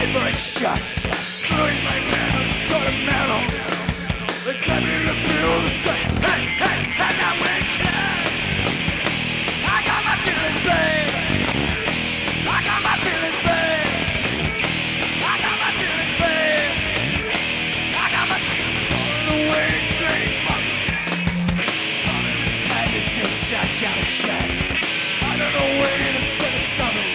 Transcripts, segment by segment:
favorite shot. Blowing my venom, sentimental. They got me to feel the same. Hey, hey, and now we're kidding. I got my feelings, babe. I got my feelings, babe. I got my feelings, babe. I got my feelings on the way to dream. Running beside me, still shot, shot, and shot. I don't know where to send it, something.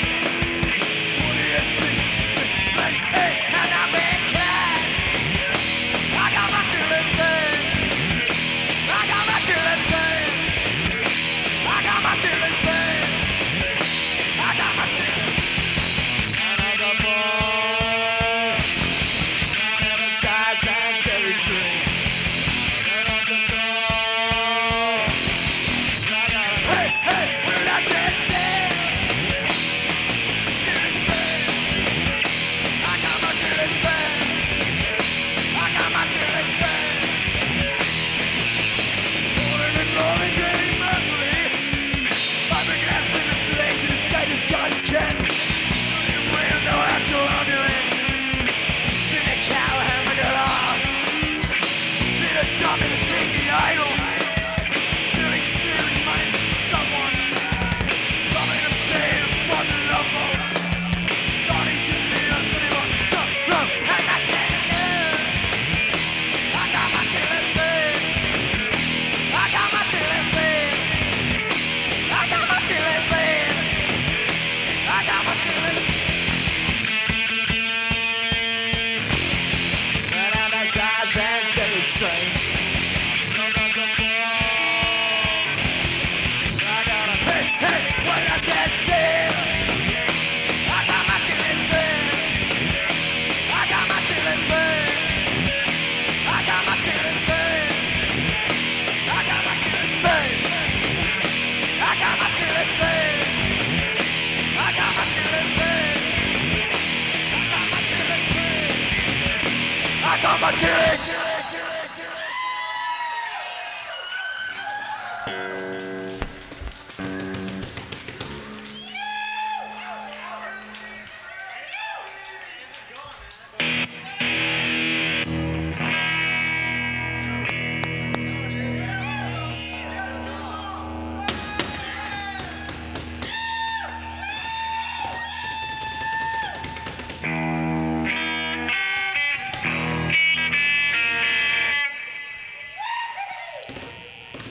I got my